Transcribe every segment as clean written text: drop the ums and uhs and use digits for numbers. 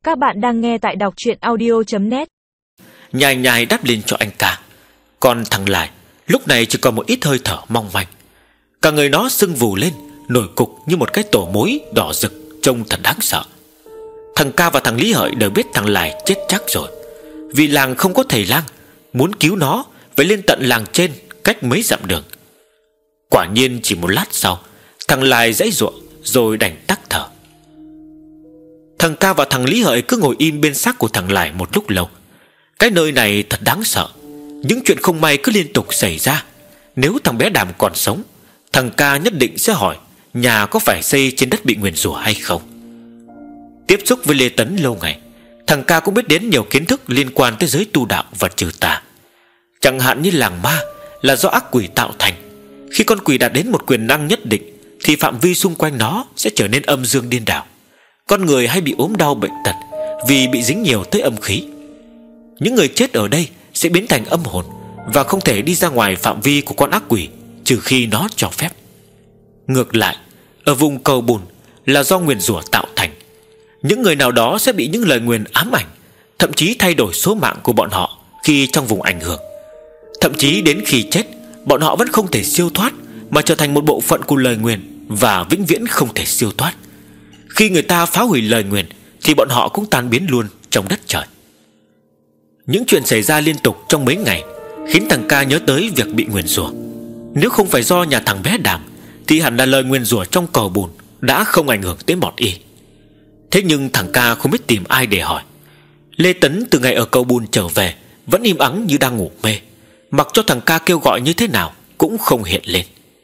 Các bạn đang nghe tại đọc truyện audio.net. Nhai nhai đáp lên cho anh ca. Còn thằng Lại lúc này chỉ còn một ít hơi thở mong manh. Cả người nó sưng vù lên, nổi cục như một cái tổ mối đỏ rực, trông thật đáng sợ. Thằng ca và thằng Lý Hợi đều biết thằng Lại chết chắc rồi. Vì làng không có thầy lang, muốn cứu nó phải lên tận làng trên, cách mấy dặm đường. Quả nhiên chỉ một lát sau, thằng Lại giãy giụa rồi đành tắc thở. Thằng ca và thằng Lý Hợi cứ ngồi im bên xác của thằng Lại một lúc lâu. Cái nơi này thật đáng sợ. Những chuyện không may cứ liên tục xảy ra. Nếu thằng bé Đàm còn sống, thằng ca nhất định sẽ hỏi nhà có phải xây trên đất bị nguyền rủa hay không. Tiếp xúc với Lê Tấn lâu ngày, thằng ca cũng biết đến nhiều kiến thức liên quan tới giới tu đạo và trừ tà. Chẳng hạn như làng ma là do ác quỷ tạo thành. Khi con quỷ đạt đến một quyền năng nhất định thì phạm vi xung quanh nó sẽ trở nên âm dương điên đảo. Con người hay bị ốm đau bệnh tật vì bị dính nhiều tới âm khí. Những người chết ở đây sẽ biến thành âm hồn và không thể đi ra ngoài phạm vi của con ác quỷ trừ khi nó cho phép. Ngược lại, ở vùng Cầu Bùn là do nguyền rủa tạo thành. Những người nào đó sẽ bị những lời nguyền ám ảnh, thậm chí thay đổi số mạng của bọn họ khi trong vùng ảnh hưởng. Thậm chí đến khi chết, bọn họ vẫn không thể siêu thoát, mà trở thành một bộ phận của lời nguyền và vĩnh viễn không thể siêu thoát. Khi người ta phá hủy lời nguyền thì bọn họ cũng tan biến luôn trong đất trời. Những chuyện xảy ra liên tục trong mấy ngày khiến thằng ca nhớ tới việc bị nguyền rủa. Nếu không phải do nhà thằng bé Đàm thì hẳn là lời nguyền rủa trong Cầu Bùn đã không ảnh hưởng tới bọn y. Thế nhưng thằng ca không biết tìm ai để hỏi. Lê Tấn từ ngày ở Cầu Bùn trở về vẫn im ắng như đang ngủ mê, mặc cho thằng ca kêu gọi như thế nào cũng không hiện lên.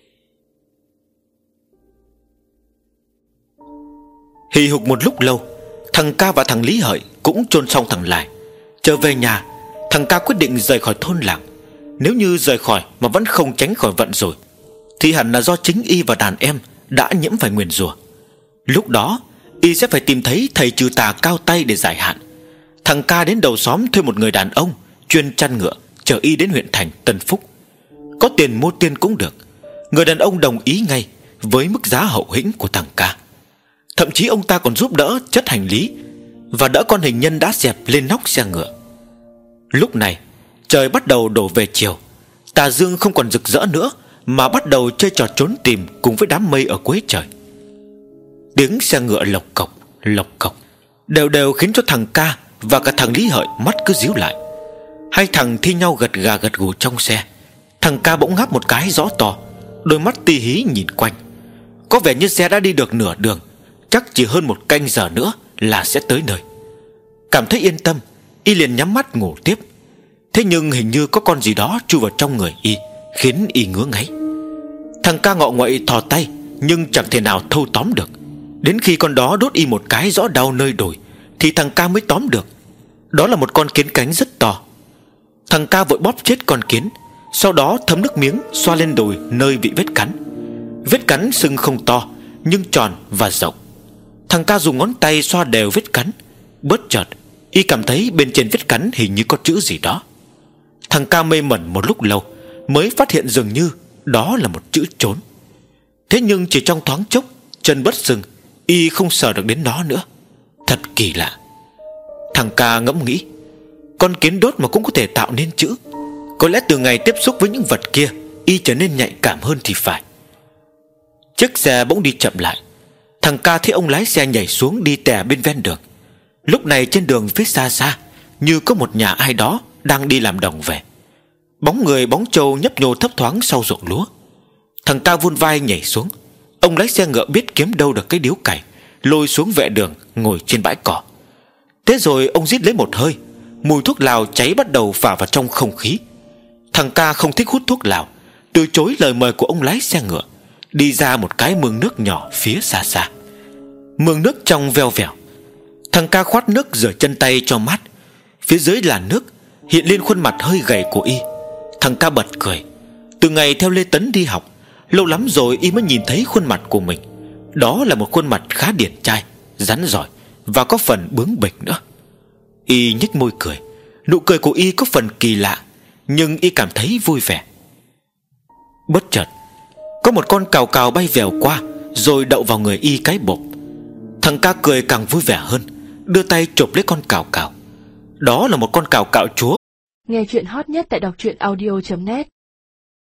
Hì hục một lúc lâu, thằng ca và thằng Lý Hợi cũng chôn xong thằng Lại. Trở về nhà, thằng ca quyết định rời khỏi thôn làng. Nếu như rời khỏi mà vẫn không tránh khỏi vận rồi thì hẳn là do chính y và đàn em đã nhiễm phải nguyền rủa. Lúc đó y sẽ phải tìm thấy thầy trừ tà cao tay để giải hạn. Thằng ca đến đầu xóm thuê một người đàn ông chuyên chăn ngựa chở y đến huyện thành Tân Phúc. Có tiền mua tiên cũng được. Người đàn ông đồng ý ngay với mức giá hậu hĩnh của thằng ca. Thậm chí ông ta còn giúp đỡ chất hành lý và đỡ con hình nhân đã dẹp lên nóc xe ngựa. Lúc này trời bắt đầu đổ về chiều. Tà dương không còn rực rỡ nữa mà bắt đầu chơi trò trốn tìm cùng với đám mây ở cuối trời. Tiếng xe ngựa lộc cộc đều đều khiến cho thằng ca và cả thằng Lý Hợi mắt cứ díu lại. Hai thằng thi nhau gật gà gật gù trong xe. Thằng ca bỗng ngáp một cái rõ to, đôi mắt ti hí nhìn quanh. Có vẻ như xe đã đi được nửa đường, chắc chỉ hơn một canh giờ nữa là sẽ tới nơi. Cảm thấy yên tâm, y liền nhắm mắt ngủ tiếp. Thế nhưng hình như có con gì đó chui vào trong người y, khiến y ngứa ngáy. Thằng ca ngọ nguậy thò tay nhưng chẳng thể nào thâu tóm được. Đến khi con đó đốt y một cái rõ đau nơi đùi thì thằng ca mới tóm được. Đó là một con kiến cánh rất to. Thằng ca vội bóp chết con kiến, sau đó thấm nước miếng xoa lên đùi nơi bị vết cắn. Vết cắn sưng không to nhưng tròn và rộng. Thằng ca dùng ngón tay xoa đều vết cắn. Bất chợt y cảm thấy bên trên vết cắn hình như có chữ gì đó. Thằng ca mê mẩn một lúc lâu mới phát hiện dường như đó là một chữ trốn. Thế nhưng chỉ trong thoáng chốc, chân bất sừng, y không sờ được đến nó nữa. Thật kỳ lạ. Thằng ca ngẫm nghĩ, con kiến đốt mà cũng có thể tạo nên chữ. Có lẽ từ ngày tiếp xúc với những vật kia, y trở nên nhạy cảm hơn thì phải. Chiếc xe bỗng đi chậm lại. Thằng ca thấy ông lái xe nhảy xuống đi tè bên ven đường. Lúc này trên đường phía xa xa như có một nhà ai đó đang đi làm đồng về. Bóng người bóng trâu nhấp nhô thấp thoáng sau ruộng lúa. Thằng ca vươn vai nhảy xuống. Ông lái xe ngựa biết kiếm đâu được cái điếu cày, lôi xuống vệ đường ngồi trên bãi cỏ. Thế rồi ông rít lấy một hơi. Mùi thuốc lào cháy bắt đầu phả vào trong không khí. Thằng ca không thích hút thuốc lào, từ chối lời mời của ông lái xe ngựa, đi ra một cái mương nước nhỏ phía xa xa. Mương nước trong veo vẻo. Thằng ca khoát nước rửa chân tay cho mát. Phía dưới làn nước hiện lên khuôn mặt hơi gầy của y. Thằng ca bật cười. Từ ngày theo Lê Tấn đi học, lâu lắm rồi y mới nhìn thấy khuôn mặt của mình. Đó là một khuôn mặt khá điển trai, rắn rỏi và có phần bướng bỉnh nữa. Y nhếch môi cười. Nụ cười của y có phần kỳ lạ, nhưng y cảm thấy vui vẻ. Bất chợt có một con cào cào bay vèo qua, rồi đậu vào người y cái bộp. Thằng ca cười càng vui vẻ hơn. đưa tay chộp lấy con cào cào. Đó là một con cào cào chúa. Nghe chuyện hot nhất tại đọc truyện audio.net.